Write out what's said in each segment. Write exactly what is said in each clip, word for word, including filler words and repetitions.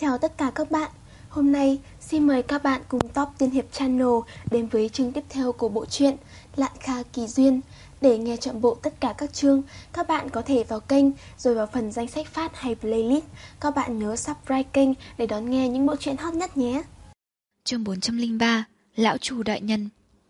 Chào tất cả các bạn. Hôm nay xin mời các bạn cùng Top Tiên Hiệp Channel đến với chương tiếp theo của bộ truyện Lạn Kha Kỳ Duyên. Để nghe trọn bộ tất cả các chương, các bạn có thể vào kênh rồi vào phần danh sách phát hay playlist. Các bạn nhớ subscribe kênh để đón nghe những bộ truyện hot nhất nhé. Chương bốn trăm lẻ ba, Lão Trù Đại Nhân.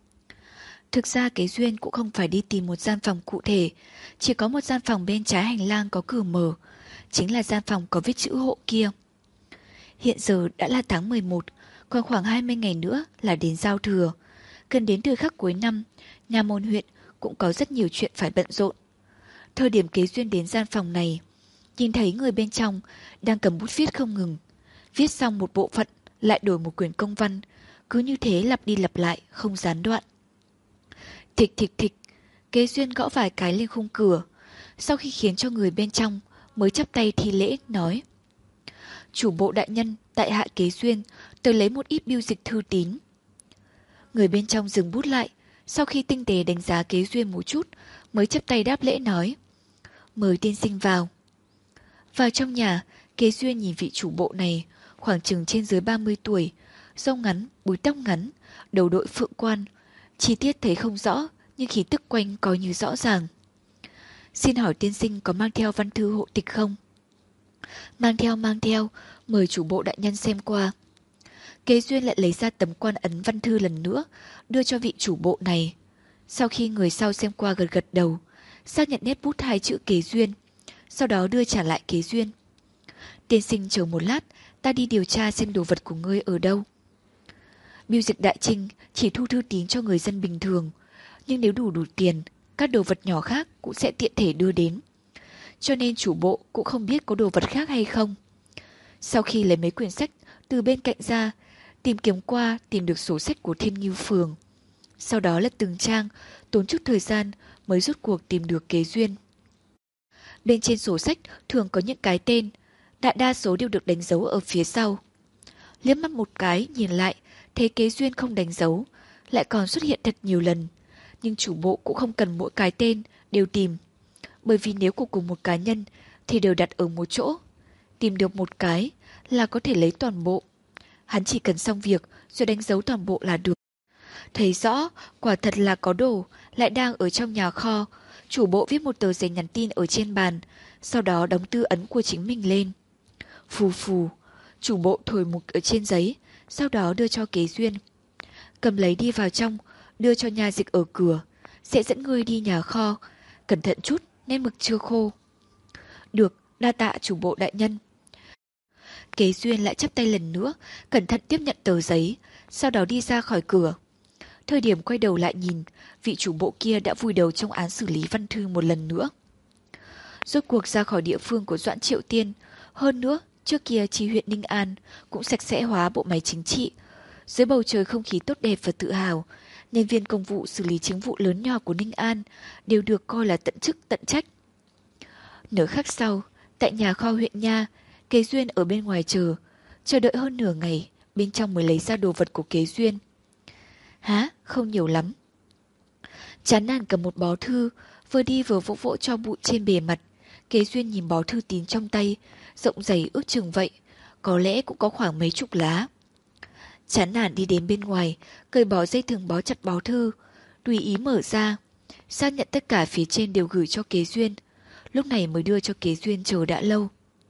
Thực ra Kế Duyên cũng không phải đi tìm một gian phòng cụ thể, chỉ có một gian phòng bên trái hành lang có cửa mở, chính là gian phòng có viết chữ hộ kia. Hiện giờ đã là tháng mười một, còn khoảng hai mươi ngày nữa là đến giao thừa. Gần đến thời khắc cuối năm, nhà môn huyện cũng có rất nhiều chuyện phải bận rộn. Thời điểm Kế Duyên đến gian phòng này, nhìn thấy người bên trong đang cầm bút viết không ngừng. Viết xong một bộ phận, lại đổi một quyển công văn, cứ như thế lặp đi lặp lại, không gián đoạn. Thịch thịch thịch, Kế Duyên gõ vài cái lên khung cửa, sau khi khiến cho người bên trong mới chắp tay thi lễ, nói: Chủ bộ đại nhân, tại hạ Kế Duyên, tôi lấy một ít biêu dịch thư tín. Người bên trong dừng bút lại, sau khi tinh tế đánh giá Kế Duyên một chút, mới chắp tay đáp lễ nói: Mời tiên sinh vào. Vào trong nhà, Kế Duyên nhìn vị chủ bộ này, khoảng chừng trên dưới ba mươi tuổi, râu ngắn, búi tóc ngắn, đầu đội phượng quan. Chi tiết thấy không rõ, nhưng khí tức quanh coi như rõ ràng. Xin hỏi tiên sinh có mang theo văn thư hộ tịch không? Mang theo, mang theo, mời chủ bộ đại nhân xem qua. Kế Duyên lại lấy ra tấm quan ấn văn thư lần nữa, đưa cho vị chủ bộ này. Sau khi người sau xem qua gật gật đầu, xác nhận nét bút hai chữ Kế Duyên, sau đó đưa trả lại Kế Duyên. Tiên sinh chờ một lát, ta đi điều tra xem đồ vật của ngươi ở đâu. Biêu dịch Đại Trinh chỉ thu thư tín cho người dân bình thường, nhưng nếu đủ đủ tiền, các đồ vật nhỏ khác cũng sẽ tiện thể đưa đến. Cho nên chủ bộ cũng không biết có đồ vật khác hay không. Sau khi lấy mấy quyển sách từ bên cạnh ra, tìm kiếm qua tìm được sổ sách của Thiên Ngưu Phường. Sau đó lật từng trang, tốn chút thời gian mới rốt cuộc tìm được Kế Duyên. Bên trên sổ sách thường có những cái tên, đại đa số đều được đánh dấu ở phía sau. Liếc mắt một cái nhìn lại, thấy Kế Duyên không đánh dấu, lại còn xuất hiện thật nhiều lần. Nhưng chủ bộ cũng không cần mỗi cái tên đều tìm, bởi vì nếu của cùng một cá nhân thì đều đặt ở một chỗ. Tìm được một cái là có thể lấy toàn bộ. Hắn chỉ cần xong việc rồi đánh dấu toàn bộ là được. Thấy rõ, quả thật là có đồ, lại đang ở trong nhà kho. Chủ bộ viết một tờ giấy nhắn tin ở trên bàn, sau đó đóng tư ấn của chính mình lên. Phù phù, chủ bộ thổi mục ở trên giấy, sau đó đưa cho Kế Duyên. Cầm lấy đi vào trong, đưa cho nha dịch ở cửa, sẽ dẫn ngươi đi nhà kho. Cẩn thận chút, nên mực chưa khô. Được, đa tạ chủ bộ đại nhân. Kế Duyên lại chắp tay lần nữa, cẩn thận tiếp nhận tờ giấy, sau đó đi ra khỏi cửa. Thời điểm quay đầu lại nhìn, vị chủ bộ kia đã vùi đầu trong án xử lý văn thư một lần nữa. Rốt cuộc ra khỏi địa phương của Doãn Triệu Tiên, hơn nữa, trước kia chi huyện Ninh An cũng sạch sẽ hóa bộ máy chính trị. Dưới bầu trời không khí tốt đẹp và tự hào, nhân viên công vụ xử lý chính vụ lớn nhỏ của Ninh An đều được coi là tận chức tận trách. Nửa khắc sau, tại nhà kho huyện Nha, Kế Duyên ở bên ngoài chờ, chờ đợi hơn nửa ngày, bên trong mới lấy ra đồ vật của Kế Duyên. Hả, không nhiều lắm. Chán nản cầm một bó thư, vừa đi vừa vỗ vỗ cho bụi trên bề mặt. Kế Duyên nhìn bó thư tín trong tay, rộng dày ước chừng vậy, có lẽ cũng có khoảng mấy chục lá. Chán nản đi đến bên ngoài, cởi bỏ dây thừng bó chặt bó thư, tùy ý mở ra, xác nhận tất cả phía trên đều gửi cho Kế Duyên. Lúc này mới đưa cho Kế Duyên chờ đã lâu.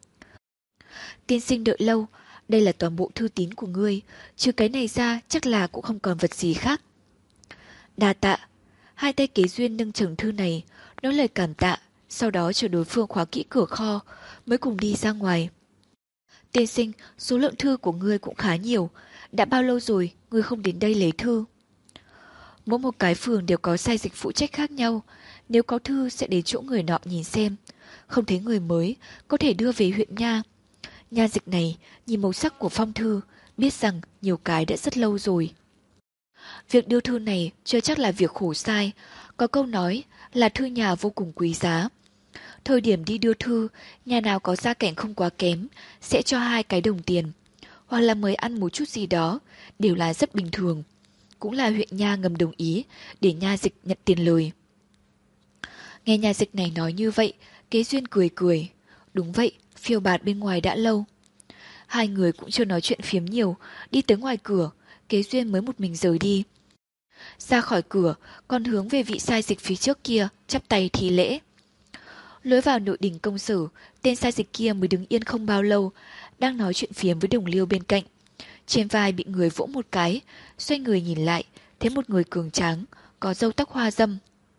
Tiên sinh đợi lâu, đây là toàn bộ thư tín của ngươi, trừ cái này ra chắc là cũng không còn vật gì khác. Đa tạ. Hai tay Kế Duyên nâng chừng thư này, nói lời cảm tạ, sau đó chờ đối phương khóa kỹ cửa kho, mới cùng đi ra ngoài. Tiên sinh, số lượng thư của ngươi cũng khá nhiều, đã bao lâu rồi ngươi không đến đây lấy thư? Mỗi một cái phường đều có sai dịch phụ trách khác nhau, nếu có thư sẽ đến chỗ người nọ nhìn xem, không thấy người mới có thể đưa về huyện Nha. Nha dịch này nhìn màu sắc của phong thư, biết rằng nhiều cái đã rất lâu rồi. Việc đưa thư này chưa chắc là việc khổ sai, có câu nói là thư nhà vô cùng quý giá. Thời điểm đi đưa thư, nhà nào có gia cảnh không quá kém sẽ cho hai cái đồng tiền, hoặc là mời ăn một chút gì đó, đều là rất bình thường. Cũng là huyện Nha ngầm đồng ý để nha dịch nhận tiền lời. Nghe nha dịch này nói như vậy, Kế Duyên cười cười. Đúng vậy, phiêu bạt bên ngoài đã lâu. Hai người cũng chưa nói chuyện phiếm nhiều, đi tới ngoài cửa, Kế Duyên mới một mình rời đi. Ra khỏi cửa, còn hướng về vị sai dịch phía trước kia, chắp tay thi lễ. Lối vào nội đình công sở, tên sai dịch kia mới đứng yên không bao lâu, đang nói chuyện phiếm với đồng liêu bên cạnh. Trên vai bị người vỗ một cái, xoay người nhìn lại, thấy một người cường tráng, có râu tóc hoa râm.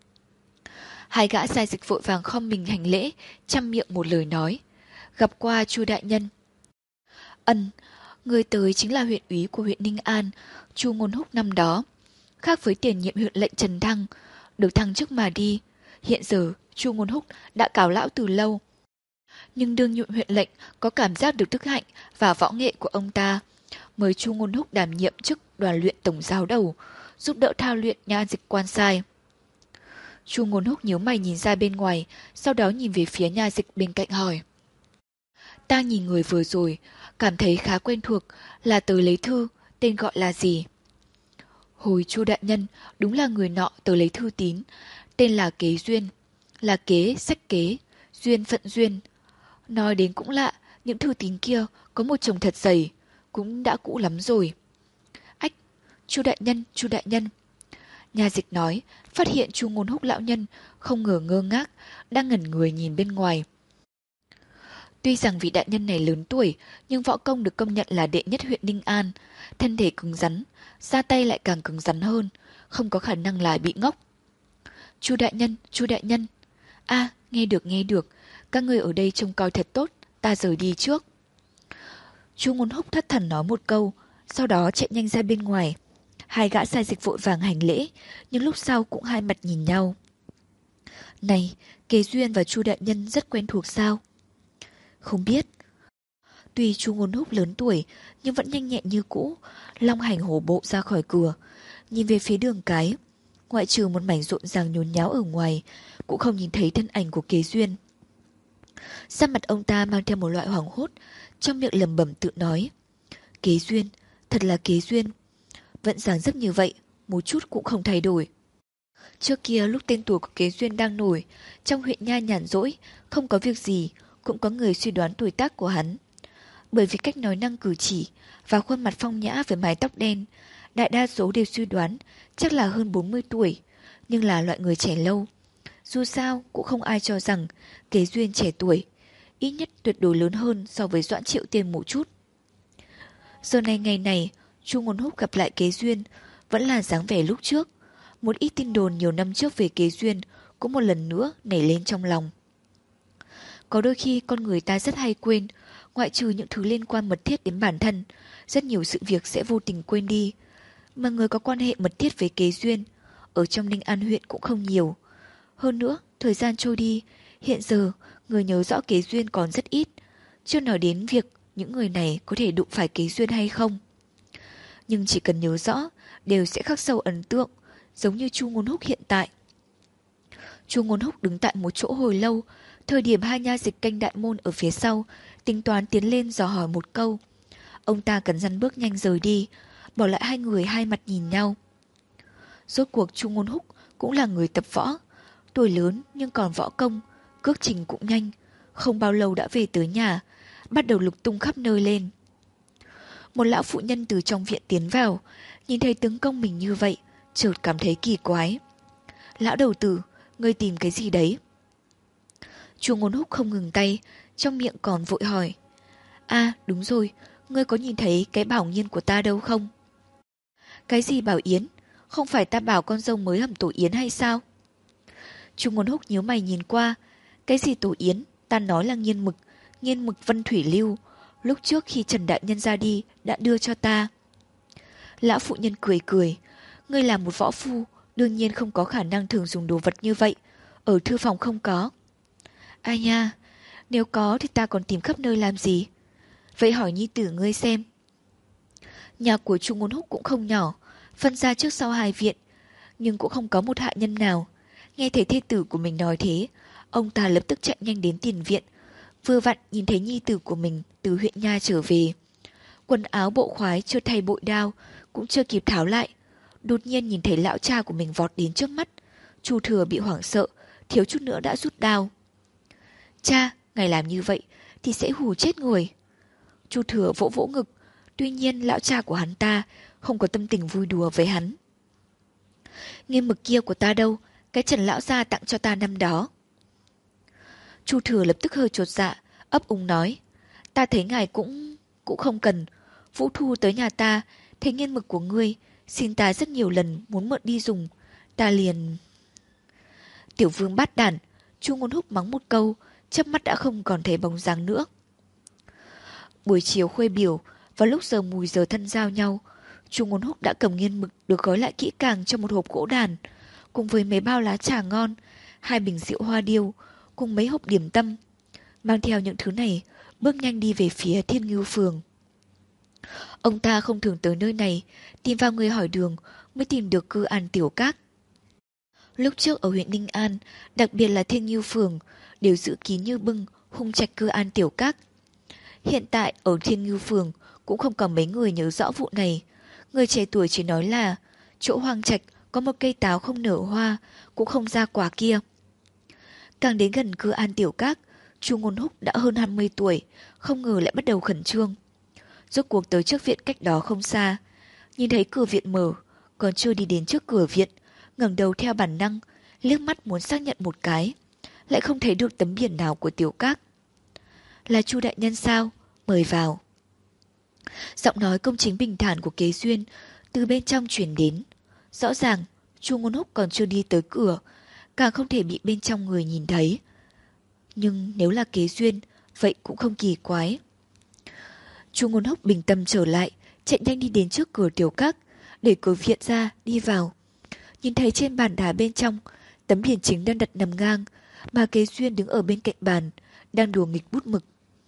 Hai gã sai dịch vội vàng khom mình hành lễ, chăm miệng một lời nói. Gặp qua Chu đại nhân. Ân, người tới chính là huyện úy của huyện Ninh An, Chu Ngôn Húc năm đó. Khác với tiền nhiệm huyện lệnh Trần Thăng, được thăng chức mà đi. Hiện giờ, Chu Ngôn Húc đã cáo lão từ lâu. Nhưng đương nhiệm huyện lệnh có cảm giác được đức hạnh và võ nghệ của ông ta, mời Chu Ngôn Húc đảm nhiệm chức đoàn luyện tổng giáo đầu, giúp đỡ thao luyện nha dịch quan sai. Chu Ngôn Húc nhíu mày nhìn ra bên ngoài, sau đó nhìn về phía nha dịch bên cạnh hỏi. Ta nhìn người vừa rồi, cảm thấy khá quen thuộc, là tới lấy thư, tên gọi là gì? Hồi Chu đại nhân, đúng là người nọ tới lấy thư tín, tên là Kế Duyên, là kế sách kế, duyên phận duyên. Nói đến cũng lạ, những thư tín kia có một chồng thật dày, cũng đã cũ lắm rồi. Ách, Chu đại nhân, Chu đại nhân. Nha dịch nói, phát hiện Chu Ngôn Húc lão nhân không ngờ ngơ ngác, đang ngẩn người nhìn bên ngoài. Tuy rằng vị đại nhân này lớn tuổi, nhưng võ công được công nhận là đệ nhất huyện Ninh An, thân thể cứng rắn, ra tay lại càng cứng rắn hơn, không có khả năng là bị ngốc. Chu đại nhân, Chu đại nhân. A, nghe được nghe được, các người ở đây trông coi thật tốt, ta rời đi trước. Chu Ngôn Húc thất thần nói một câu, sau đó chạy nhanh ra bên ngoài. Hai gã sai dịch vội vàng hành lễ, nhưng lúc sau cũng hai mặt nhìn nhau. Này, Kế Duyên và Chu đại nhân rất quen thuộc sao? Không biết. Tuy Chu Ngôn Húc lớn tuổi, nhưng vẫn nhanh nhẹn như cũ, long hành hổ bộ ra khỏi cửa, nhìn về phía đường cái. Ngoại trừ một mảnh rộn ràng nhốn nháo ở ngoài, cũng không nhìn thấy thân ảnh của Kế Duyên. Sắc mặt ông ta mang theo một loại hoảng hốt, trong miệng lẩm bẩm tự nói. Kế Duyên, thật là Kế Duyên. Vẫn dáng dấp như vậy, một chút cũng không thay đổi. Trước kia lúc tên tuổi của Kế Duyên đang nổi, trong huyện nha nhàn rỗi, không có việc gì, cũng có người suy đoán tuổi tác của hắn. Bởi vì cách nói năng cử chỉ và khuôn mặt phong nhã với mái tóc đen, đại đa số đều suy đoán chắc là hơn bốn mươi tuổi, nhưng là loại người trẻ lâu. Dù sao cũng không ai cho rằng Kế Duyên trẻ tuổi, ít nhất tuyệt đối lớn hơn so với Doãn Triệu Tiên một chút. Giờ này ngày này, Chu Ngôn Húc gặp lại Kế Duyên, vẫn là dáng vẻ lúc trước. Một ít tin đồn nhiều năm trước về Kế Duyên cũng một lần nữa nảy lên trong lòng. Có đôi khi con người ta rất hay quên, ngoại trừ những thứ liên quan mật thiết đến bản thân, rất nhiều sự việc sẽ vô tình quên đi. Mà người có quan hệ mật thiết với Kế Duyên, ở trong Ninh An huyện cũng không nhiều. Hơn nữa, thời gian trôi đi, hiện giờ người nhớ rõ Kế Duyên còn rất ít, chưa nói đến việc những người này có thể đụng phải Kế Duyên hay không. Nhưng chỉ cần nhớ rõ, đều sẽ khắc sâu ấn tượng, giống như Chu Ngôn Húc hiện tại. Chu Ngôn Húc đứng tại một chỗ hồi lâu, thời điểm hai nha dịch canh đại môn ở phía sau, tính toán tiến lên dò hỏi một câu. Ông ta cẩn răn bước nhanh rời đi, bỏ lại hai người hai mặt nhìn nhau. Rốt cuộc Chu Ngôn Húc cũng là người tập võ, tuổi lớn nhưng còn võ công, cước trình cũng nhanh, không bao lâu đã về tới nhà, bắt đầu lục tung khắp nơi lên. Một lão phụ nhân từ trong viện tiến vào, nhìn thấy tướng công mình như vậy, chợt cảm thấy kỳ quái. Lão đầu tử, ngươi tìm cái gì đấy? Chu Ngôn Húc không ngừng tay, trong miệng còn vội hỏi. À đúng rồi, ngươi có nhìn thấy cái bảo nghiên của ta đâu không? Cái gì bảo yến? Không phải ta bảo con dâu mới hầm tổ yến hay sao? Chu Ngôn Húc nhíu mày nhìn qua. Cái gì tổ yến? Ta nói là nghiên mực, nghiên mực Vân Thủy Lưu. Lúc trước khi Trần Đại Nhân ra đi, đã đưa cho ta. Lão phụ nhân cười cười. Ngươi là một võ phu, đương nhiên không có khả năng thường dùng đồ vật như vậy. Ở thư phòng không có. Ai nha, nếu có thì ta còn tìm khắp nơi làm gì? Vậy hỏi nhi tử ngươi xem. Nhà của Chu Ngôn Húc cũng không nhỏ, phân ra trước sau hai viện, nhưng cũng không có một hạ nhân nào. Nghe thấy thê tử của mình nói thế, ông ta lập tức chạy nhanh đến tiền viện, vừa vặn nhìn thấy nhi tử của mình từ huyện nha trở về. Quần áo bộ khoái chưa thay bội đao, cũng chưa kịp tháo lại, đột nhiên nhìn thấy lão cha của mình vọt đến trước mắt. Chu Thừa bị hoảng sợ, thiếu chút nữa đã rút đao. Cha, ngài làm như vậy thì sẽ hù chết người. Chu Thừa vỗ vỗ ngực, tuy nhiên lão cha của hắn ta không có tâm tình vui đùa với hắn. Nghiên mực kia của ta đâu, cái Trần lão gia tặng cho ta năm đó. Chu Thừa lập tức hơi chột dạ, ấp úng nói, ta thấy ngài cũng cũng không cần. Vũ Thu tới nhà ta, thấy nghiên mực của ngươi, xin ta rất nhiều lần muốn mượn đi dùng, ta liền... Tiểu Vương bát đản, Chu Ngôn Húc mắng một câu, chớp mắt đã không còn thấy bóng dáng nữa. Buổi chiều khuya biểu, vào lúc giờ mùi giờ thân giao nhau, Chu Ngôn Húc đã cầm nghiên mực được gói lại kỹ càng trong một hộp gỗ đàn, cùng với mấy bao lá trà ngon, hai bình rượu hoa điêu, cùng mấy hộp điểm tâm. Mang theo những thứ này, bước nhanh đi về phía Thiên Ngưu Phường. Ông ta không thường tới nơi này, tìm vào người hỏi đường mới tìm được Cư An Tiểu Các. Lúc trước ở huyện Ninh An, đặc biệt là Thiên Ngưu Phường, đều giữ kín như bưng, hung trạch Cư An Tiểu Các. Hiện tại ở Thiên Ngưu Phường cũng không còn mấy người nhớ rõ vụ này. Người trẻ tuổi chỉ nói là chỗ hoang trạch có một cây táo không nở hoa, cũng không ra quả kia. Càng đến gần Cư An Tiểu Các, Chu Ngôn Húc đã hơn hai mươi tuổi, không ngờ lại bắt đầu khẩn trương. Rốt cuộc tới trước viện cách đó không xa, nhìn thấy cửa viện mở, còn chưa đi đến trước cửa viện, ngẩng đầu theo bản năng, liếc mắt muốn xác nhận một cái, lại không thấy được tấm biển nào của Tiểu Các. Là Chu đại nhân sao? Mời vào. Giọng nói công chính bình thản của Kế Duyên từ bên trong truyền đến. Rõ ràng Chu Ngôn Húc còn chưa đi tới cửa, càng không thể bị bên trong người nhìn thấy. Nhưng nếu là Kế Duyên, vậy cũng không kỳ quái. Chu Ngôn Húc bình tâm trở lại, chạy nhanh đi đến trước cửa Tiểu Các, để cửa viện ra đi vào. Nhìn thấy trên bàn đá bên trong, tấm biển chính đang đặt nằm ngang, mà Kế Duyên đứng ở bên cạnh bàn, đang đùa nghịch bút mực.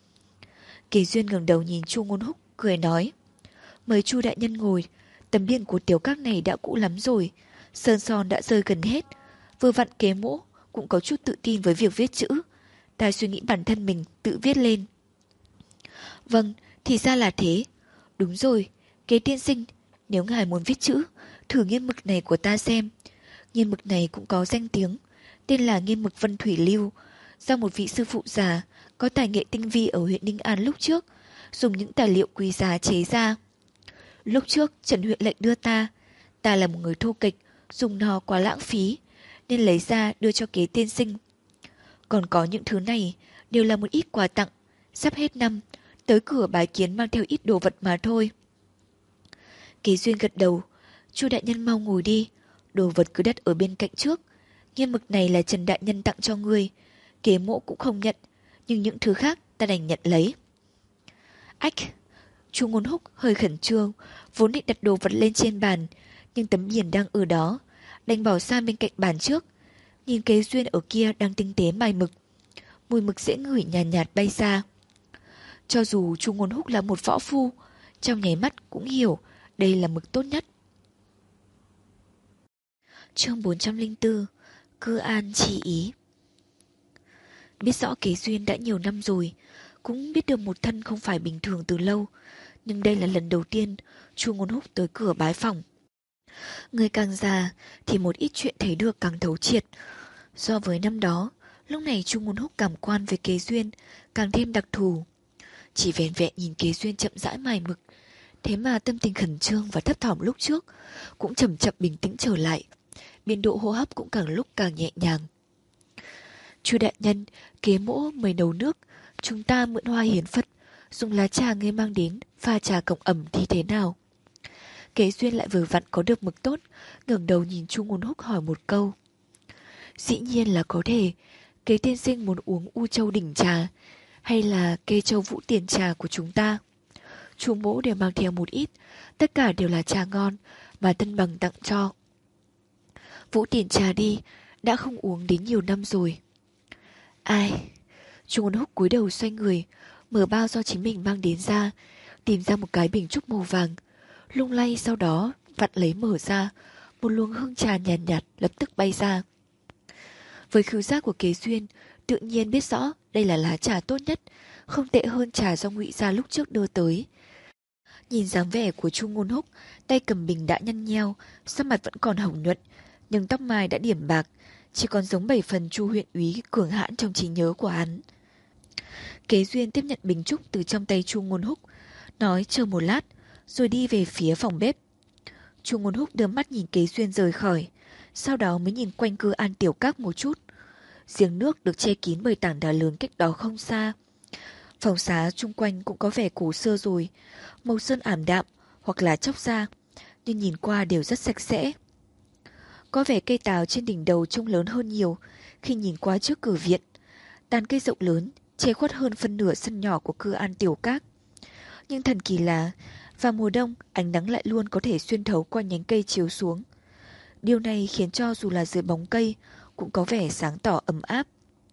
Kế Duyên ngẩng đầu nhìn Chu Ngôn Húc, cười nói: Mời Chu đại nhân ngồi, tấm biển của Tiểu Các này đã cũ lắm rồi, sơn son đã rơi gần hết. Vừa vặn Kế mỗ cũng có chút tự tin với việc viết chữ, ta suy nghĩ bản thân mình tự viết lên. Vâng, thì ra là thế. Đúng rồi, Kế tiên sinh, nếu ngài muốn viết chữ, thử nghiên mực này của ta xem. Nghiên mực này cũng có danh tiếng, tên là nghiên mực Vân Thủy Lưu, do một vị sư phụ già có tài nghệ tinh vi ở huyện Ninh An lúc trước, dùng những tài liệu quý giá chế ra. Lúc trước Trần huyện lệnh đưa ta, ta là một người thô kịch, dùng nó quá lãng phí, nên lấy ra đưa cho Kế tiên sinh. Còn có những thứ này đều là một ít quà tặng, sắp hết năm, tới cửa bái kiến mang theo ít đồ vật mà thôi. Kế Duyên gật đầu, Chu đại nhân mau ngồi đi, đồ vật cứ đặt ở bên cạnh trước. Nghiên mực này là Trần đại nhân tặng cho ngươi, Kế mộ cũng không nhận, nhưng những thứ khác ta đành nhận lấy. Ách! Chu Ngôn Húc hơi khẩn trương, vốn định đặt đồ vật lên trên bàn, nhưng tấm biển đang ở đó, đành bỏ sang bên cạnh bàn trước. Nhìn Kế Duyên ở kia đang tinh tế mài mực, mùi mực dễ ngửi nhàn nhạt, nhạt bay ra. Cho dù Chu Ngôn Húc là một võ phu, trong nháy mắt cũng hiểu đây là mực tốt nhất. Chương bốn trăm lẻ bốn, Cư An Chi Ý. Biết rõ Kế Duyên đã nhiều năm rồi, cũng biết được một thân không phải bình thường từ lâu, nhưng đây là lần đầu tiên Chu Ngôn Húc tới cửa bái phỏng. Người càng già thì một ít chuyện thấy được càng thấu triệt. So với năm đó, lúc này Chu Ngôn Húc cảm quan về Kế Duyên càng thêm đặc thù. Chỉ vẻn vẹn nhìn Kế Duyên chậm rãi mài mực, thế mà tâm tình khẩn trương và thấp thỏm lúc trước cũng chậm chậm bình tĩnh trở lại, biên độ hô hấp cũng càng lúc càng nhẹ nhàng. Chu đại nhân, Kế mỗ mời nấu nước, chúng ta mượn hoa hiến Phật, dùng lá trà ngươi mang đến pha trà cộng ẩm thì thế nào? Kế Duyên lại vừa vặn có được mực tốt, ngẩng đầu nhìn Chu Ngôn Húc hỏi một câu. Dĩ nhiên là có thể. Kế tiên sinh muốn uống U Châu đỉnh trà, hay là Kê Châu Vũ tiền trà của chúng ta? Chu mỗ đều mang theo một ít, tất cả đều là trà ngon mà Tân Bằng tặng cho. Vũ tiền trà đi, đã không uống đến nhiều năm rồi. Ai? Chu Ngôn Húc cúi đầu xoay người, mở bao do chính mình mang đến ra, tìm ra một cái bình trúc màu vàng, lung lay sau đó vặn lấy mở ra, một luồng hương trà nhàn nhạt, nhạt lập tức bay ra. Với khứu giác của Kế Duyên, tự nhiên biết rõ đây là lá trà tốt nhất, không tệ hơn trà do Ngụy gia lúc trước đưa tới. Nhìn dáng vẻ của Chu Ngôn Húc, tay cầm bình đã nhăn nheo, sắc mặt vẫn còn hồng nhuận, nhưng tóc mai đã điểm bạc, chỉ còn giống bảy phần Chu huyện úy cường hãn trong trí nhớ của hắn. Kế Duyên tiếp nhận bình trúc từ trong tay Chu Ngôn Húc, nói chờ một lát, rồi đi về phía phòng bếp. Chu Ngôn Húc đưa mắt nhìn Kế Duyên rời khỏi, sau đó mới nhìn quanh Cư An Tiểu Các một chút. Giếng nước được che kín bởi tảng đá lớn cách đó không xa. Phòng xá chung quanh cũng có vẻ cổ xưa rồi, màu sơn ảm đạm hoặc là chóc ra, nhưng nhìn qua đều rất sạch sẽ. Có vẻ cây táo trên đỉnh đầu trông lớn hơn nhiều khi nhìn qua trước cửa viện. Tàn cây rộng lớn, che khuất hơn phân nửa sân nhỏ của Cư An Tiểu Các. Nhưng thần kỳ là, vào mùa đông, ánh nắng lại luôn có thể xuyên thấu qua nhánh cây chiếu xuống. Điều này khiến cho dù là dưới bóng cây, cũng có vẻ sáng tỏ ấm áp.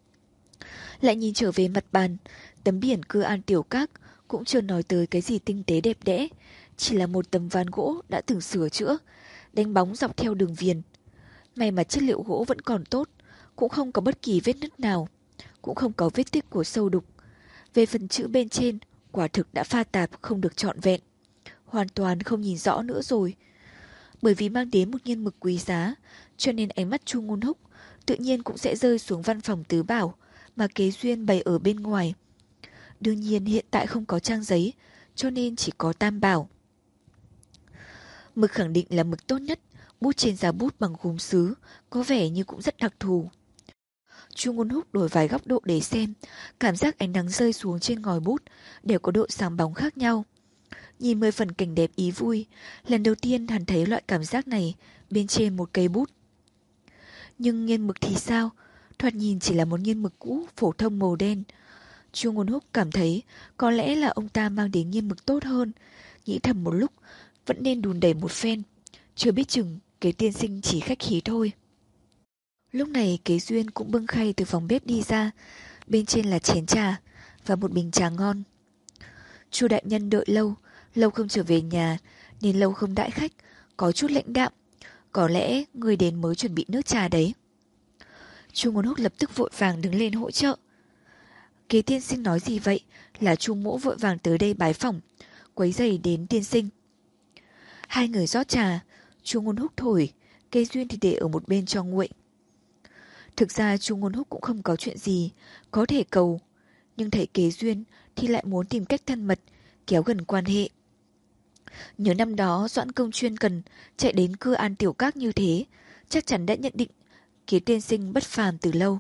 Lại nhìn trở về mặt bàn, tấm biển Cư An Tiểu Các cũng chưa nói tới cái gì tinh tế đẹp đẽ, chỉ là một tấm ván gỗ đã từng sửa chữa, đánh bóng dọc theo đường viền. May mà chất liệu gỗ vẫn còn tốt, cũng không có bất kỳ vết nứt nào, cũng không có vết tích của sâu đục. Về phần chữ bên trên, quả thực đã pha tạp không được trọn vẹn, hoàn toàn không nhìn rõ nữa rồi. Bởi vì mang đến một nghiên mực quý giá, cho nên ánh mắt Chu Ngôn Húc tự nhiên cũng sẽ rơi xuống văn phòng tứ bảo mà Kế Duyên bày ở bên ngoài. Đương nhiên hiện tại không có trang giấy, cho nên chỉ có tam bảo. Mực khẳng định là mực tốt nhất, bút trên giá bút bằng gốm sứ, có vẻ như cũng rất đặc thù. Chu Ngôn Húc đổi vài góc độ để xem, cảm giác ánh nắng rơi xuống trên ngòi bút đều có độ sáng bóng khác nhau. Nhìn mười phần cảnh đẹp ý vui, lần đầu tiên hắn thấy loại cảm giác này bên trên một cây bút. Nhưng nghiên mực thì sao? Thoạt nhìn chỉ là một nghiên mực cũ phổ thông màu đen. Chu Ngôn Húc cảm thấy có lẽ là ông ta mang đến nghiên mực tốt hơn, nghĩ thầm một lúc vẫn nên đùn đẩy một phen, chưa biết chừng Kế tiên sinh chỉ khách khí thôi. Lúc này Kế Duyên cũng bưng khay từ phòng bếp đi ra, bên trên là chén trà và một bình trà ngon. Chu đại nhân đợi lâu, lâu không trở về nhà nên lâu không đãi khách, có chút lãnh đạm. Có lẽ người đến mới chuẩn bị nước trà đấy. Chu Ngôn Húc lập tức vội vàng đứng lên hỗ trợ. Kế tiên sinh nói gì vậy? Là Chu mỗ vội vàng tới đây bái phỏng, quấy rầy đến tiên sinh. Hai người rót trà, Chu Ngôn Húc thổi, Kế Duyên thì để ở một bên cho nguội. Thực ra Chu Ngôn Húc cũng không có chuyện gì có thể cầu, nhưng thấy Kế Duyên thì lại muốn tìm cách thân mật, kéo gần quan hệ. Nhớ năm đó Doãn Công chuyên cần chạy đến Cư An Tiểu Các như thế, chắc chắn đã nhận định Kế tiên sinh bất phàm từ lâu.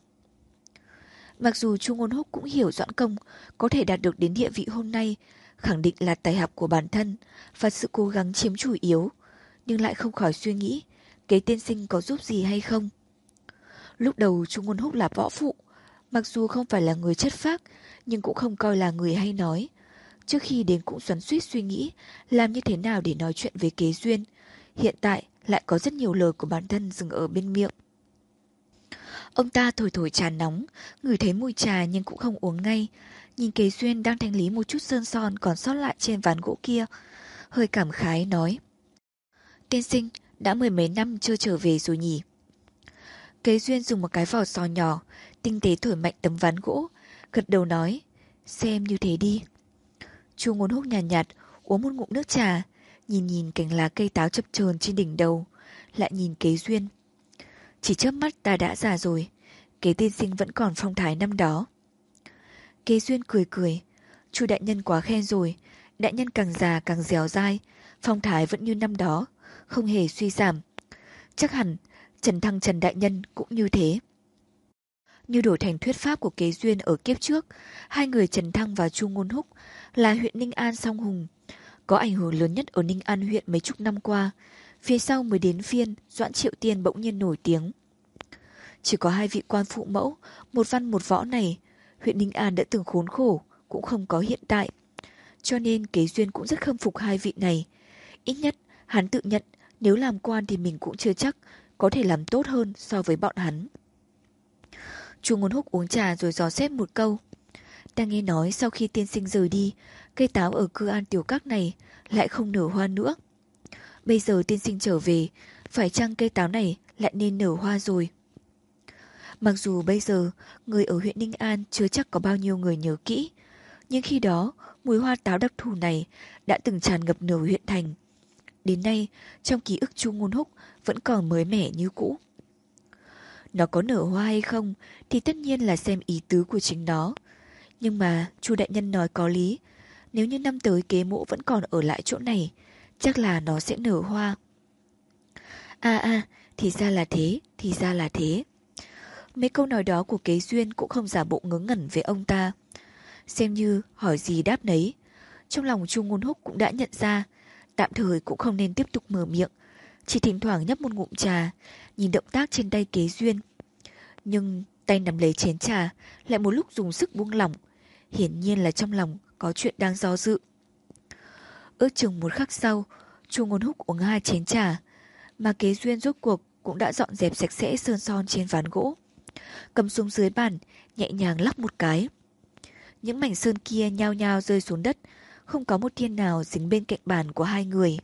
Mặc dù Chu Ngôn Húc cũng hiểu Doãn Công có thể đạt được đến địa vị hôm nay, khẳng định là tài học của bản thân và sự cố gắng chiếm chủ yếu, nhưng lại không khỏi suy nghĩ Kế tiên sinh có giúp gì hay không. Lúc đầu Chu Ngôn Húc là võ phụ, mặc dù không phải là người chất phác, nhưng cũng không coi là người hay nói. Trước khi đến cũng xoắn xuýt suy nghĩ làm như thế nào để nói chuyện với Kế Duyên. Hiện tại lại có rất nhiều lời của bản thân dừng ở bên miệng. Ông ta thổi thổi trà nóng, ngửi thấy mùi trà nhưng cũng không uống ngay. Nhìn Kế Duyên đang thanh lý một chút sơn son còn sót lại trên ván gỗ kia, hơi cảm khái nói: Tiên sinh, đã mười mấy năm chưa trở về rồi nhỉ? Kế Duyên dùng một cái vỏ sò nhỏ, tinh tế thổi mạnh tấm ván gỗ, gật đầu nói: Xem như thế đi. Chu Ngôn Húc nhàn nhạt, nhạt uống một ngụm nước trà, nhìn nhìn cành lá cây táo chập chờn trên đỉnh đầu, lại nhìn Kế Duyên. Chỉ chớp mắt ta đã già rồi, Kế tiên sinh vẫn còn phong thái năm đó. Kế Duyên cười cười, Chu đại nhân quá khen rồi, đại nhân càng già càng dẻo dai, phong thái vẫn như năm đó, không hề suy giảm. Chắc hẳn Trần Thăng Trần đại nhân cũng như thế. Như đổi thành thuyết pháp của Kế Duyên ở kiếp trước, hai người Trần Thăng và Chu Ngôn Húc là huyện Ninh An song hùng, có ảnh hưởng lớn nhất ở Ninh An huyện mấy chục năm qua, phía sau mới đến phiên Doãn Triệu Tiên bỗng nhiên nổi tiếng. Chỉ có hai vị quan phụ mẫu, một văn một võ này, huyện Ninh An đã từng khốn khổ, cũng không có hiện tại. Cho nên Kế Duyên cũng rất khâm phục hai vị này. Ít nhất, hắn tự nhận nếu làm quan thì mình cũng chưa chắc có thể làm tốt hơn so với bọn hắn. Chu Ngôn Húc uống trà rồi dò xét một câu. Ta nghe nói sau khi tiên sinh rời đi, cây táo ở Cư An Tiểu Các này lại không nở hoa nữa. Bây giờ tiên sinh trở về, phải chăng cây táo này lại nên nở hoa rồi? Mặc dù bây giờ người ở huyện Ninh An chưa chắc có bao nhiêu người nhớ kỹ, nhưng khi đó mùi hoa táo đặc thù này đã từng tràn ngập nửa huyện thành. Đến nay, trong ký ức Chu Ngôn Húc vẫn còn mới mẻ như cũ. Nó có nở hoa hay không thì tất nhiên là xem ý tứ của chính nó. Nhưng mà Chu đại nhân nói có lý, Nếu như năm tới kế mộ vẫn còn ở lại chỗ này, chắc là nó sẽ nở hoa. À à, thì ra là thế, thì ra là thế. Mấy câu nói đó của Kế Duyên cũng không giả bộ ngớ ngẩn với ông ta. Xem như hỏi gì đáp nấy. Trong lòng Chu Ngôn Húc cũng đã nhận ra, tạm thời cũng không nên tiếp tục mở miệng, chỉ thỉnh thoảng nhấp một ngụm trà, nhìn động tác trên tay Kế Duyên. Nhưng tay nắm lấy chén trà, lại một lúc dùng sức buông lỏng, hiển nhiên là trong lòng có chuyện đang do dự. Ước chừng một khắc sau, Chu Ngôn Húc uống hai chén trà, mà Kế Duyên rốt cuộc cũng đã dọn dẹp sạch sẽ sơn son trên ván gỗ. Cầm xuống dưới bàn, nhẹ nhàng lắc một cái. Những mảnh sơn kia nhao nhao rơi xuống đất, không có một thiên nào dính bên cạnh bàn của hai người.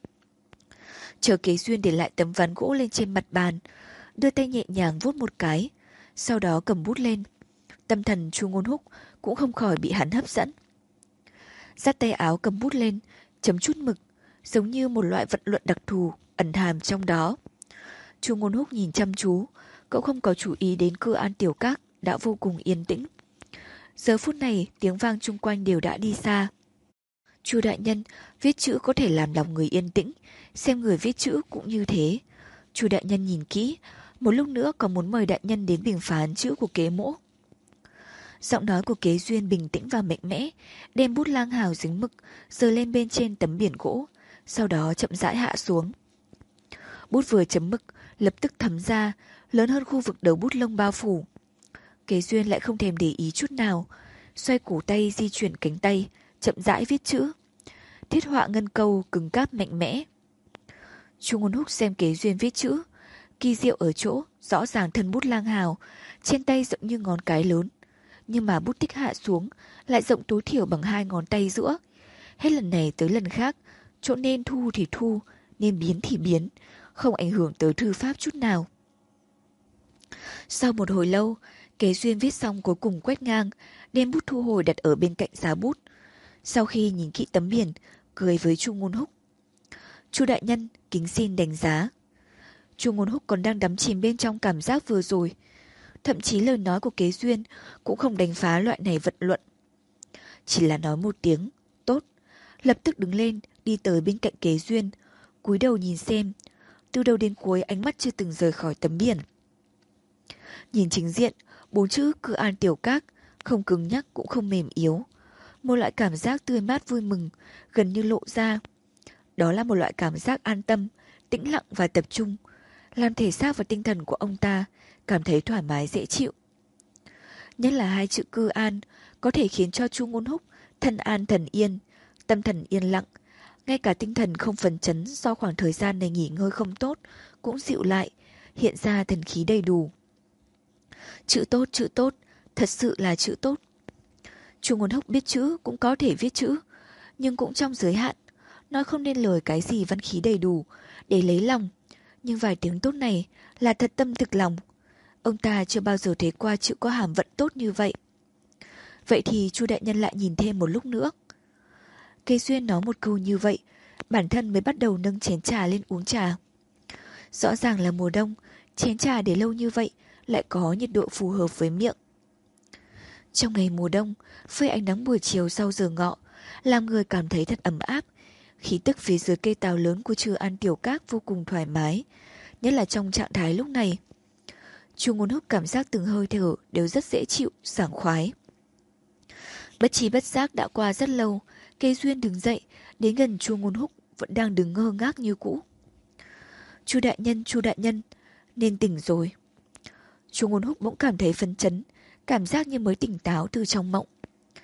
Chờ Kế Duyên để lại tấm ván gỗ lên trên mặt bàn, đưa tay nhẹ nhàng vuốt một cái, sau đó cầm bút lên. Tâm thần Chu Ngôn Húc cũng không khỏi bị hắn hấp dẫn. Dắt tay áo cầm bút lên, chấm chút mực, giống như một loại vận luận đặc thù ẩn hàm trong đó. Chu Ngôn Húc nhìn chăm chú, cậu không có chú ý đến Cư An Tiểu Các đã vô cùng yên tĩnh. Giờ phút này tiếng vang chung quanh đều đã đi xa. Chu đại nhân, viết chữ có thể làm lòng người yên tĩnh, xem người viết chữ cũng như thế. Chu đại nhân nhìn kỹ, một lúc nữa còn muốn mời đại nhân đến bình phán chữ của Kế Mỗ. Giọng nói của Kế Duyên bình tĩnh và mạnh mẽ, đem bút lang hào dính mực giơ lên bên trên tấm biển gỗ, sau đó chậm rãi hạ xuống. Bút vừa chấm mực, lập tức thấm ra, lớn hơn khu vực đầu bút lông bao phủ. Kế Duyên lại không thèm để ý chút nào, xoay cổ tay di chuyển cánh tay, chậm rãi viết chữ. Thiết họa ngân câu cứng cáp mạnh mẽ. Chu Ngôn Húc xem Kế Duyên viết chữ, kỳ diệu ở chỗ rõ ràng thân bút lang hào, trên tay rộng như ngón cái lớn, nhưng mà bút tích hạ xuống lại rộng tối thiểu bằng hai ngón tay giữa. Hết lần này tới lần khác, chỗ nên thu thì thu, nên biến thì biến, không ảnh hưởng tới thư pháp chút nào. Sau một hồi lâu, Kế Duyên viết xong cuối cùng quét ngang, đem bút thu hồi đặt ở bên cạnh giá bút. Sau khi nhìn kỹ tấm biển, cười với Chu Ngôn Húc. Chu đại nhân, kính xin đánh giá. Chu Ngôn Húc còn đang đắm chìm bên trong cảm giác vừa rồi. Thậm chí lời nói của Kế Duyên cũng không đánh phá loại này vận luận. Chỉ là nói một tiếng, tốt, lập tức đứng lên, đi tới bên cạnh Kế Duyên, cúi đầu nhìn xem, từ đầu đến cuối ánh mắt chưa từng rời khỏi tấm biển. Nhìn chính diện, bốn chữ Cư An Tiểu Các, không cứng nhắc cũng không mềm yếu. Một loại cảm giác tươi mát vui mừng, gần như lộ ra. Đó là một loại cảm giác an tâm, tĩnh lặng và tập trung, làm thể xác và tinh thần của ông ta cảm thấy thoải mái dễ chịu. Nhất là hai chữ Cư An có thể khiến cho Chu Ngôn Húc thân an thần yên, tâm thần yên lặng, ngay cả tinh thần không phấn chấn do khoảng thời gian này nghỉ ngơi không tốt cũng dịu lại, hiện ra thần khí đầy đủ. Chữ tốt, chữ tốt, thật sự là chữ tốt. Chu Ngôn Húc biết chữ cũng có thể viết chữ, nhưng cũng trong giới hạn, nói không nên lời cái gì văn khí đầy đủ để lấy lòng, nhưng vài tiếng tốt này là thật tâm thực lòng. Ông ta chưa bao giờ thấy qua chữ có hàm vận tốt như vậy. Vậy thì Chu đại nhân lại nhìn thêm một lúc nữa. Kế Duyên nói một câu như vậy, bản thân mới bắt đầu nâng chén trà lên uống trà. Rõ ràng là mùa đông, chén trà để lâu như vậy lại có nhiệt độ phù hợp với miệng. Trong ngày mùa đông, phơi ánh nắng buổi chiều sau giờ ngọ, làm người cảm thấy thật ấm áp. Khí tức phía dưới cây táo lớn của Cư An Tiểu Các vô cùng thoải mái, nhất là trong trạng thái lúc này. Chu Ngôn Húc cảm giác từng hơi thở đều rất dễ chịu, sảng khoái. Bất trí bất giác đã qua rất lâu, Kế Duyên đứng dậy, đến gần Chu Ngôn Húc vẫn đang đứng ngơ ngác như cũ. Chu đại nhân, Chu đại nhân, nên tỉnh rồi. Chu Ngôn Húc bỗng cảm thấy phấn chấn, cảm giác như mới tỉnh táo từ trong mộng.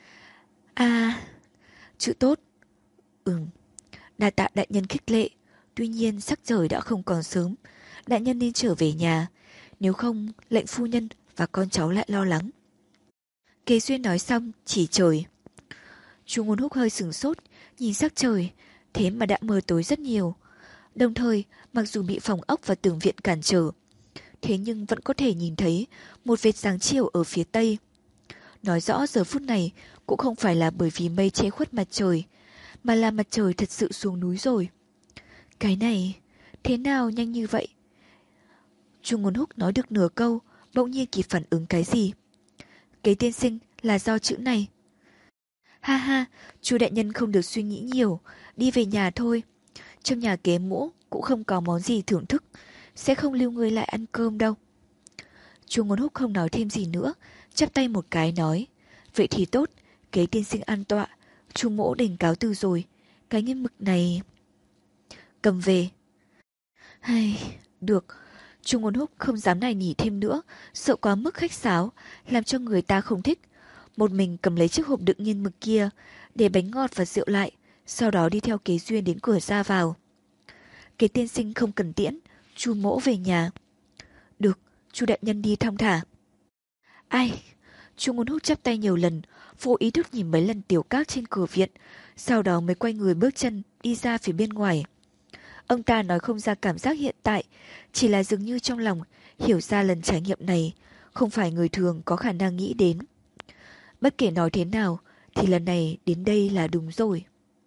À, chữ tốt. Ừm, đa tạ đại nhân khích lệ, tuy nhiên sắc trời đã không còn sớm, đại nhân nên trở về nhà, nếu không lệnh phu nhân và con cháu lại lo lắng. Kế Duyên nói xong chỉ trời. Chu Ngôn Húc hơi sửng sốt, nhìn sắc trời, thế mà đã mờ tối rất nhiều. Đồng thời, mặc dù bị phòng ốc và tường viện cản trở, thế nhưng vẫn có thể nhìn thấy một vệt sáng chiều ở phía tây. Nói rõ giờ phút này cũng không phải là bởi vì mây che khuất mặt trời, mà là mặt trời thật sự xuống núi rồi. Cái này, thế nào nhanh như vậy? Chu Ngôn Húc nói được nửa câu, bỗng nhiên kịp phản ứng cái gì. Kế tiên sinh là do chữ này. Ha ha, Chu đại nhân không được suy nghĩ nhiều, đi về nhà thôi. Trong nhà kế mũ cũng không có món gì thưởng thức, sẽ không lưu ngươi lại ăn cơm đâu. Chu Ngôn Húc không nói thêm gì nữa, chắp tay một cái nói, vậy thì tốt, kế tiên sinh an tọa, Chu mỗ đành cáo từ rồi, cái nghiên mực này cầm về. Hay, được. Chu Ngôn Húc không dám nài nỉ thêm nữa, sợ quá mức khách sáo, làm cho người ta không thích. Một mình cầm lấy chiếc hộp đựng nghiên mực kia, để bánh ngọt và rượu lại, sau đó đi theo Kế Duyên đến cửa ra vào. Kế tiên sinh không cần tiễn, Chu mỗ về nhà. Được, Chu đại nhân đi thong thả. Ai? Chu Ngôn Húc chắp tay nhiều lần, vô ý thức nhìn mấy lần Tiểu Các trên cửa viện, sau đó mới quay người bước chân đi ra phía bên ngoài. Ông ta nói không ra cảm giác hiện tại, chỉ là dường như trong lòng hiểu ra lần trải nghiệm này không phải người thường có khả năng nghĩ đến. Bất kể nói thế nào thì lần này đến đây là đúng rồi.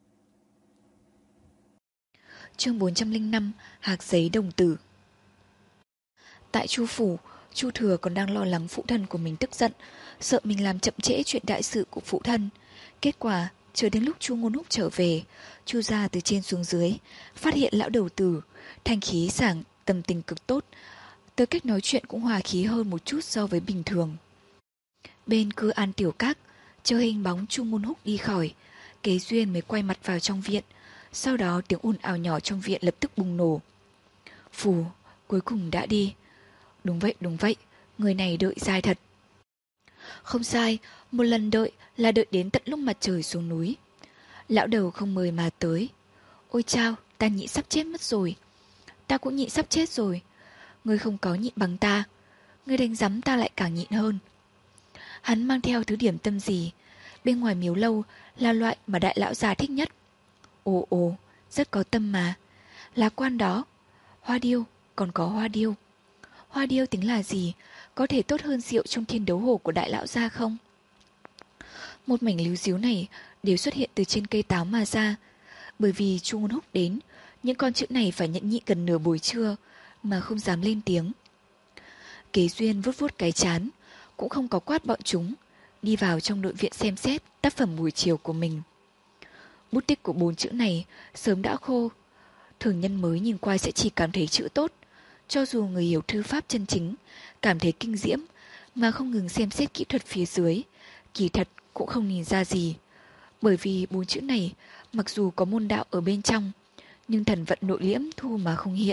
Chương bốn trăm lẻ năm, hạc giấy đồng tử. Tại Chu phủ, Chu Thừa còn đang lo lắng phụ thân của mình tức giận, sợ mình làm chậm trễ chuyện đại sự của phụ thân. Kết quả, chờ đến lúc Chu Ngôn Húc trở về, Chu gia từ trên xuống dưới, phát hiện lão đầu tử, thanh khí sảng, tâm tình cực tốt, tới cách nói chuyện cũng hòa khí hơn một chút so với bình thường. Bên Cư An Tiểu Các, chờ hình bóng Chu Ngôn Húc đi khỏi, Kế Duyên mới quay mặt vào trong viện, sau đó tiếng ồn ào nhỏ trong viện lập tức bùng nổ. Phù, cuối cùng đã đi. Đúng vậy, đúng vậy, người này đợi dài thật. Không sai, một lần đợi là đợi đến tận lúc mặt trời xuống núi. Lão đầu không mời mà tới. Ôi chao, ta nhịn sắp chết mất rồi. Ta cũng nhịn sắp chết rồi. Ngươi không có nhịn bằng ta. Ngươi đánh giấm ta lại càng nhịn hơn. Hắn mang theo thứ điểm tâm gì? Bên ngoài miếu lâu là loại mà đại lão già thích nhất. Ồ ồ, rất có tâm mà. Lá quan đó. Hoa điêu, còn có hoa điêu. Hoa điêu tính là gì? Có thể tốt hơn rượu trong thiên đấu hồ của đại lão gia không? Một mảnh líu díu này đều xuất hiện từ trên cây táo mà ra. Bởi vì Chu Ngôn Húc đến, những con chữ này phải nhẫn nhịn gần nửa buổi trưa mà không dám lên tiếng. Kế Duyên vuốt vuốt cái chán, cũng không có quát bọn chúng, đi vào trong nội viện xem xét tác phẩm buổi chiều của mình. Bút tích của bốn chữ này sớm đã khô. Thường nhân mới nhìn qua sẽ chỉ cảm thấy chữ tốt, cho dù người hiểu thư pháp chân chính, cảm thấy kinh diễm, mà không ngừng xem xét kỹ thuật phía dưới, kỳ thật cũng không nhìn ra gì. Bởi vì bốn chữ này, mặc dù có môn đạo ở bên trong, nhưng thần vận nội liễm thu mà không hiện.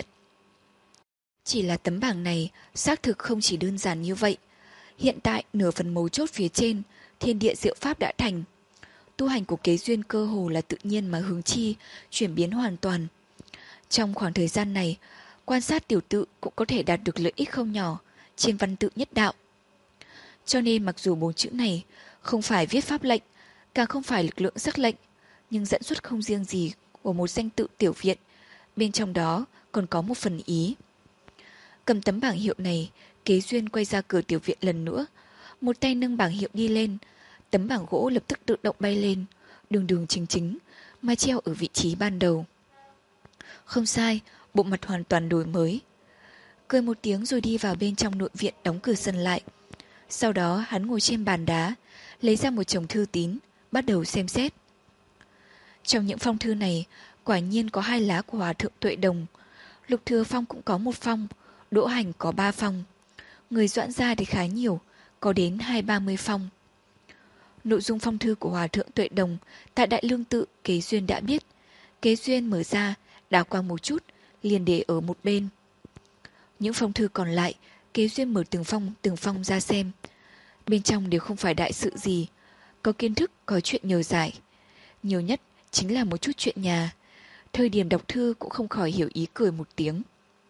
Chỉ là tấm bảng này, xác thực không chỉ đơn giản như vậy. Hiện tại, nửa phần mấu chốt phía trên, thiên địa diệu pháp đã thành. Tu hành của Kế Duyên cơ hồ là tự nhiên mà hướng chi, chuyển biến hoàn toàn. Trong khoảng thời gian này, quan sát tiểu tự cũng có thể đạt được lợi ích không nhỏ trên văn tự nhất đạo. Cho nên mặc dù bốn chữ này không phải viết pháp lệnh, càng không phải lực lượng sắc lệnh, nhưng dẫn xuất không riêng gì của một danh tự tiểu viện, bên trong đó còn có một phần ý. Cầm tấm bảng hiệu này, Kế Duyên quay ra cửa tiểu viện lần nữa, một tay nâng bảng hiệu đi lên, tấm bảng gỗ lập tức tự động bay lên, đường đường chính chính, mà treo ở vị trí ban đầu. Không sai, bộ mặt hoàn toàn đổi mới. Cười một tiếng rồi đi vào bên trong nội viện đóng cửa sân lại. Sau đó hắn ngồi trên bàn đá, lấy ra một chồng thư tín, bắt đầu xem xét. Trong những phong thư này, quả nhiên có hai lá của Hòa Thượng Tuệ Đồng. Lục Thừa Phong cũng có một phong, Đỗ Hành có ba phong. Người Doãn gia thì khá nhiều, có đến hai ba mươi phong. Nội dung phong thư của Hòa Thượng Tuệ Đồng tại Đại Lương Tự Kế Duyên đã biết. Kế Duyên mở ra, đảo qua một chút, liền để ở một bên. Những phong thư còn lại, Kế Duyên mở từng phong từng phong ra xem. Bên trong đều không phải đại sự gì, có kiến thức, có chuyện nhờ giải. Nhiều nhất chính là một chút chuyện nhà. Thời điểm đọc thư cũng không khỏi hiểu ý cười một tiếng.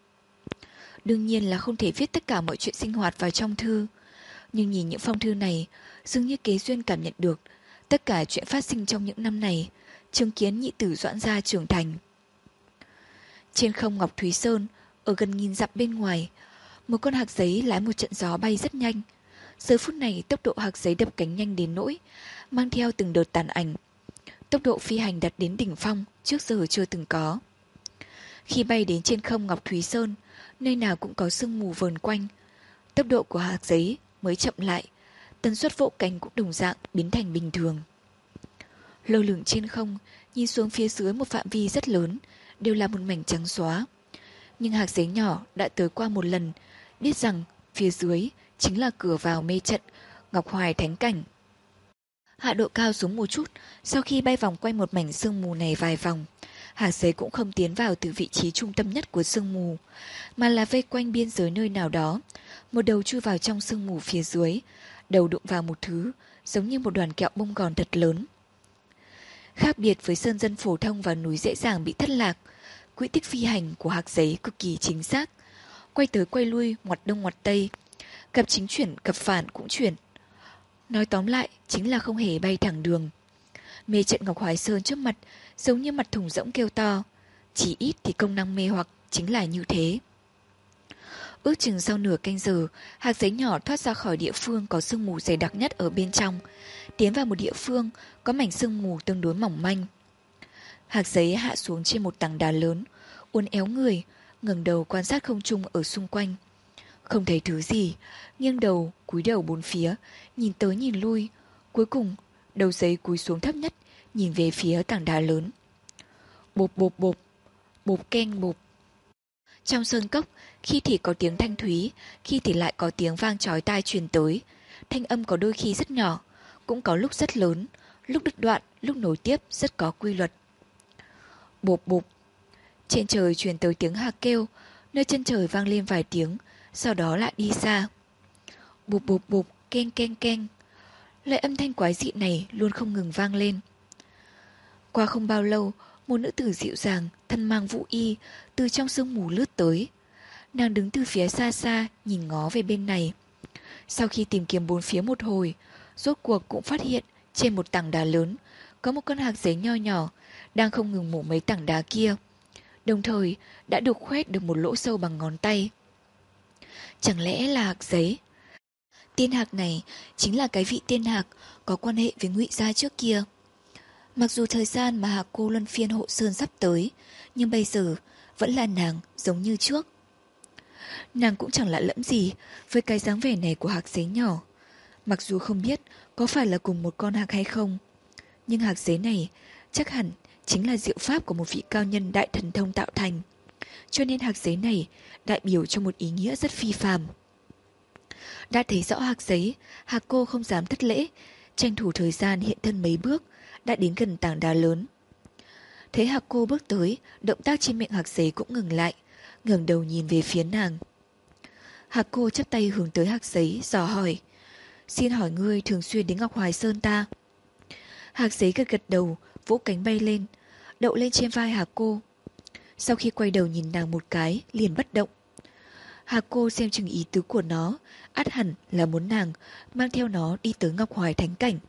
Đương nhiên là không thể viết tất cả mọi chuyện sinh hoạt vào trong thư. Nhưng nhìn những phong thư này, dường như Kế Duyên cảm nhận được tất cả chuyện phát sinh trong những năm này, chứng kiến nhị tử Doãn gia trưởng thành. Trên không Ngọc Thúy Sơn, ở gần nghìn dặm bên ngoài, một con hạc giấy lái một trận gió bay rất nhanh. Giờ phút này tốc độ hạc giấy đập cánh nhanh đến nỗi, mang theo từng đợt tàn ảnh. Tốc độ phi hành đạt đến đỉnh phong trước giờ chưa từng có. Khi bay đến trên không Ngọc Thúy Sơn, nơi nào cũng có sương mù vờn quanh, tốc độ của hạc giấy mới chậm lại, tần suất vỗ cánh cũng đồng dạng biến thành bình thường. lơ lửng trên không, nhìn xuống phía dưới một phạm vi rất lớn, đều là một mảnh trắng xóa. Nhưng hạt giấy nhỏ đã tới qua một lần, biết rằng phía dưới chính là cửa vào mê trận Ngọc Hoài Thánh Cảnh. Hạ độ cao xuống một chút, sau khi bay vòng quanh một mảnh sương mù này vài vòng, hạt giấy cũng không tiến vào từ vị trí trung tâm nhất của sương mù, mà là vây quanh biên giới nơi nào đó, một đầu chui vào trong sương mù phía dưới, đầu đụng vào một thứ giống như một đoàn kẹo bông gòn thật lớn. Khác biệt với sơn dân phổ thông và núi dễ dàng bị thất lạc, quỹ tích phi hành của hạt giấy cực kỳ chính xác, quay tới quay lui, ngoặt đông ngoặt tây, cặp chính chuyển cặp phản cũng chuyển. Nói tóm lại chính là không hề bay thẳng đường. Mê trận Ngọc Hoài Sơn trước mặt giống như mặt thùng rỗng kêu to, chỉ ít thì công năng mê hoặc chính là như thế. Ước chừng sau nửa canh giờ, hạt giấy nhỏ thoát ra khỏi địa phương có sương mù dày đặc nhất ở bên trong, tiến vào một địa phương có mảnh sương mù tương đối mỏng manh. Hạt giấy hạ xuống trên một tảng đá lớn, uốn éo người, ngẩng đầu quan sát không trung ở xung quanh. Không thấy thứ gì, nghiêng đầu, cúi đầu bốn phía, nhìn tới nhìn lui, cuối cùng đầu giấy cúi xuống thấp nhất, nhìn về phía tảng đá lớn. Bộp bộp bộp, bộp keng bộp. Trong sơn cốc, khi thì có tiếng thanh thúy, khi thì lại có tiếng vang chói tai truyền tới. Thanh âm có đôi khi rất nhỏ, cũng có lúc rất lớn, lúc đứt đoạn, lúc nối tiếp rất có quy luật. Bộp bộp. Trên trời truyền tới tiếng hạc kêu, nơi chân trời vang lên vài tiếng, sau đó lại đi xa. Bộp bộp bộp, keng keng keng. Loại âm thanh quái dị này luôn không ngừng vang lên. Qua không bao lâu, một nữ tử dịu dàng, thân mang vũ y, từ trong sương mù lướt tới. Nàng đứng từ phía xa xa, nhìn ngó về bên này. Sau khi tìm kiếm bốn phía một hồi, rốt cuộc cũng phát hiện trên một tảng đá lớn có một con hạc giấy nho nhỏ đang không ngừng mổ mấy tảng đá kia, đồng thời đã đục khoét được một lỗ sâu bằng ngón tay. Chẳng lẽ là hạc giấy? Tiên hạc này chính là cái vị tiên hạc có quan hệ với Ngụy gia trước kia. Mặc dù thời gian mà hạc cô luân phiên hộ sơn sắp tới, nhưng bây giờ vẫn là nàng giống như trước. Nàng cũng chẳng lạ lẫm gì với cái dáng vẻ này của hạc giấy nhỏ. Mặc dù không biết có phải là cùng một con hạc hay không, nhưng hạc giấy này chắc hẳn chính là diệu pháp của một vị cao nhân đại thần thông tạo thành. Cho nên hạc giấy này đại biểu cho một ý nghĩa rất phi phàm. Đã thấy rõ hạc giấy, hạc cô không dám thất lễ, tranh thủ thời gian hiện thân mấy bước, đã đến gần tảng đá lớn. Thấy hạc cô bước tới, động tác trên miệng hạc giấy cũng ngừng lại, ngẩng đầu nhìn về phía nàng. Hạc cô chắp tay hướng tới hạc giấy, dò hỏi: "Xin hỏi ngươi thường xuyên đến Ngọc Hoài Sơn ta?" Hạc giấy gật gật đầu, vỗ cánh bay lên, đậu lên trên vai hạc cô. Sau khi quay đầu nhìn nàng một cái, liền bất động. Hạc cô xem chừng ý tứ của nó, ắt hẳn là muốn nàng mang theo nó đi tới Ngọc Hoài Thánh Cảnh.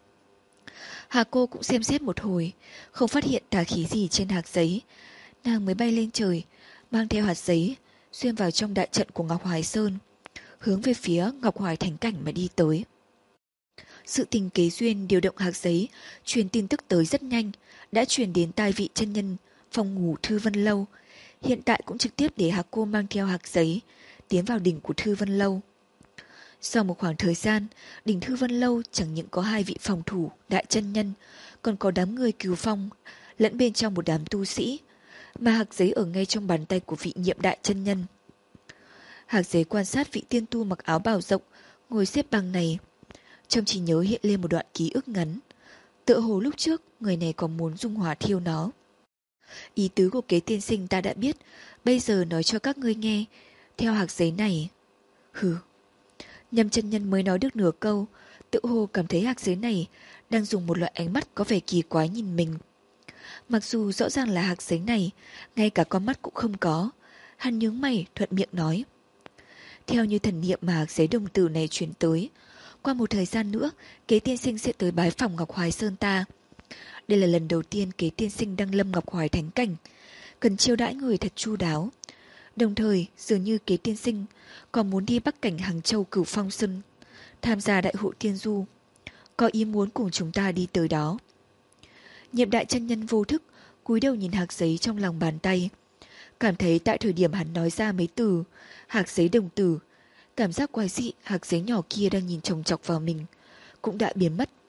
Hạc cô cũng xem xét một hồi, không phát hiện tà khí gì trên hạc giấy, nàng mới bay lên trời, mang theo hạt giấy, xuyên vào trong đại trận của Ngọc Hoài Sơn, hướng về phía Ngọc Hoài Thánh Cảnh mà đi tới. Sự tình kế duyên điều động hạc giấy, truyền tin tức tới rất nhanh, đã truyền đến tai vị chân nhân phòng ngủ Thư Vân Lâu. Hiện tại cũng trực tiếp để hạc cô mang theo hạc giấy, tiến vào đỉnh của Thư Vân Lâu. Sau một khoảng thời gian, đỉnh Thư Vân Lâu chẳng những có hai vị phòng thủ đại chân nhân, còn có đám người cứu phong, lẫn bên trong một đám tu sĩ, mà hạc giấy ở ngay trong bàn tay của vị nhiệm đại chân nhân. Hạc giấy quan sát vị tiên tu mặc áo bào rộng, ngồi xếp bằng này. Trong trí nhớ hiện lên một đoạn ký ức ngắn. Tựa hồ lúc trước, người này còn muốn dung hỏa thiêu nó. Ý tứ của kế tiên sinh ta đã biết, bây giờ nói cho các ngươi nghe, theo hạc giấy này. Hừ. Nhâm chân nhân mới nói được nửa câu, tự hồ cảm thấy hạc giấy này đang dùng một loại ánh mắt có vẻ kỳ quái nhìn mình. Mặc dù rõ ràng là hạc giấy này, ngay cả con mắt cũng không có. Hắn nhướng mày thuận miệng nói: "Theo như thần niệm mà hạc giấy đồng tử này truyền tới, qua một thời gian nữa, kế tiên sinh sẽ tới bái phòng Ngọc Hoài Sơn ta. Đây là lần đầu tiên kế tiên sinh đăng lâm Ngọc Hoài Thánh Cảnh, cần chiêu đãi người thật chu đáo. Đồng thời, dường như kế tiên sinh còn muốn đi Bắc Cảnh Hàng Châu Cửu Phong Sơn, tham gia đại hội tiên du, có ý muốn cùng chúng ta đi tới đó." Nhiệm đại chân nhân vô thức cúi đầu nhìn hạc giấy trong lòng bàn tay, cảm thấy tại thời điểm hắn nói ra mấy từ hạc giấy đồng tử, cảm giác quái dị hạc giấy nhỏ kia đang nhìn chòng chọc vào mình cũng đã biến mất,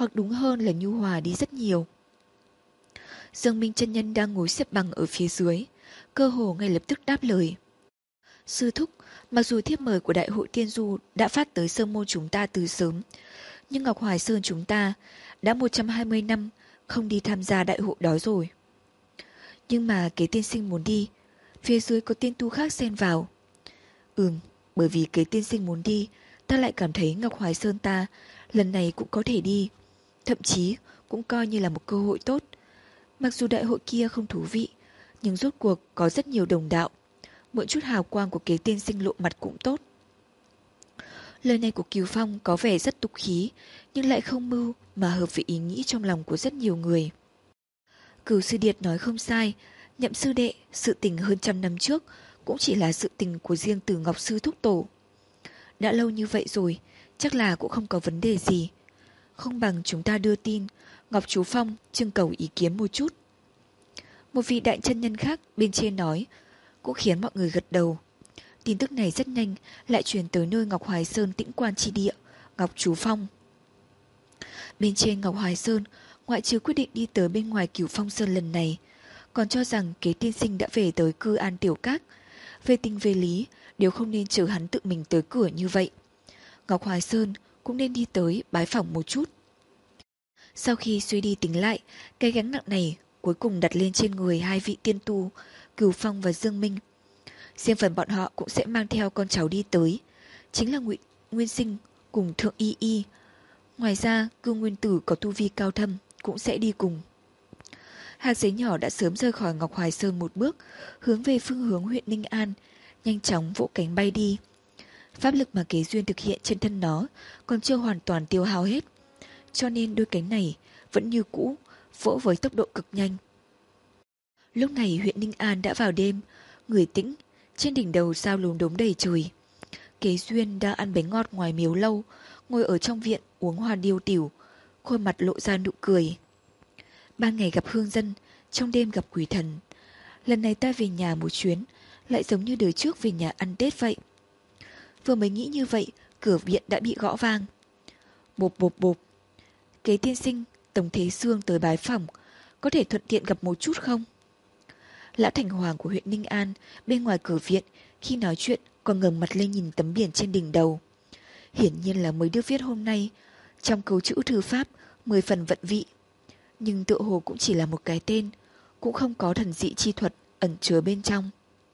hoặc đúng hơn là nhu hòa đi rất nhiều. Dương Minh chân nhân đang ngồi xếp bằng ở phía dưới, cơ hồ ngay lập tức đáp lời. Sư thúc, mặc dù thiếp mời của Đại hội Tiên Du đã phát tới sơn môn chúng ta từ sớm, nhưng Ngọc Hoài Sơn chúng ta đã một trăm hai mươi năm không đi tham gia đại hội đó rồi. Nhưng mà Kế tiên sinh muốn đi, phía dưới có tiên tu khác xen vào. Ừm, bởi vì Kế tiên sinh muốn đi, ta lại cảm thấy Ngọc Hoài Sơn ta lần này cũng có thể đi, thậm chí cũng coi như là một cơ hội tốt. Mặc dù đại hội kia không thú vị, nhưng rốt cuộc có rất nhiều đồng đạo, mượn chút hào quang của Kế tiên sinh lộ mặt cũng tốt. Lời này của Kiều Phong có vẻ rất tục khí, nhưng lại không mưu mà hợp với ý nghĩ trong lòng của rất nhiều người. Cửu sư điệt nói không sai, Nhậm sư đệ, sự tình hơn trăm năm trước cũng chỉ là sự tình của riêng Từ Ngọc sư thúc tổ. Đã lâu như vậy rồi, chắc là cũng không có vấn đề gì. Không bằng chúng ta đưa tin, Ngọc Chú Phong trưng cầu ý kiến một chút. Một vị đại chân nhân khác bên trên nói, cũng khiến mọi người gật đầu. Tin tức này rất nhanh lại truyền tới nơi Ngọc Hoài Sơn tĩnh quan chi địa, Ngọc Chú Phong. Bên trên Ngọc Hoài Sơn, ngoại trừ quyết định đi tới bên ngoài Cửu Phong Sơn lần này, còn cho rằng Kế tiên sinh đã về tới cư an tiểu các. Về tình về lý, đều không nên chờ hắn tự mình tới cửa như vậy. Ngọc Hoài Sơn cũng nên đi tới bái phỏng một chút. Sau khi suy đi tính lại, cái gánh nặng này cuối cùng đặt lên trên người hai vị tiên tu, Cửu Phong và Dương Minh. Riêng phần bọn họ cũng sẽ mang theo con cháu đi tới, chính là Ngụy Nguyên Sinh cùng Thượng Y Y. Ngoài ra, Cư Nguyên Tử có tu vi cao thâm cũng sẽ đi cùng. Hạt giấy nhỏ đã sớm rời khỏi Ngọc Hoài Sơn một bước, hướng về phương hướng huyện Ninh An, nhanh chóng vỗ cánh bay đi. Pháp lực mà Kế Duyên thực hiện trên thân nó còn chưa hoàn toàn tiêu hao hết, cho nên đôi cánh này vẫn như cũ, vỗ với tốc độ cực nhanh. Lúc này huyện Ninh An đã vào đêm, người tĩnh, trên đỉnh đầu sao lùm đốm đầy trời. Kế Duyên đang ăn bánh ngọt ngoài miếu lâu, ngồi ở trong viện uống hoa điêu tiểu, khuôn mặt lộ ra nụ cười. Ban ngày gặp hương dân, trong đêm gặp quỷ thần. Lần này ta về nhà một chuyến, lại giống như đời trước về nhà ăn Tết vậy. Vừa mới nghĩ như vậy, cửa viện đã bị gõ vang. Bộp bộp bộp. Kế tiên sinh, Tổng Thế Sương tới bái phỏng, có thể thuận tiện gặp một chút không? Lão Thành Hoàng của huyện Ninh An bên ngoài cửa viện khi nói chuyện còn ngẩng mặt lên nhìn tấm biển trên đỉnh đầu. Hiển nhiên là mới được viết hôm nay, trong câu chữ thư pháp mười phần vận vị. Nhưng tựa hồ cũng chỉ là một cái tên, cũng không có thần dị chi thuật ẩn chứa bên trong.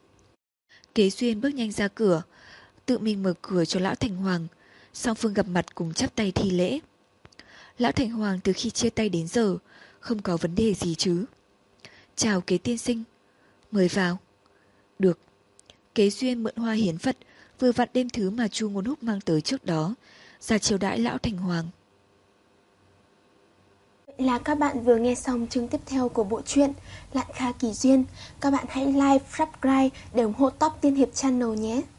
Kế Duyên bước nhanh ra cửa, tự mình mở cửa cho Lão Thành Hoàng, song phương gặp mặt cùng chắp tay thi lễ. Lão Thành Hoàng từ khi chia tay đến giờ không có vấn đề gì chứ? Chào Kế tiên sinh. Mời vào. Được. Kế Duyên mượn hoa hiến Phật, vừa vặn đem thứ mà Chu Ngôn Húc mang tới trước đó, ra chiêu đãi Lão Thành Hoàng. Vậy là các bạn vừa nghe xong chương tiếp theo của bộ truyện Lạn Kha Kỳ Duyên. Các bạn hãy like, subscribe để ủng hộ Top Tiên Hiệp Channel nhé.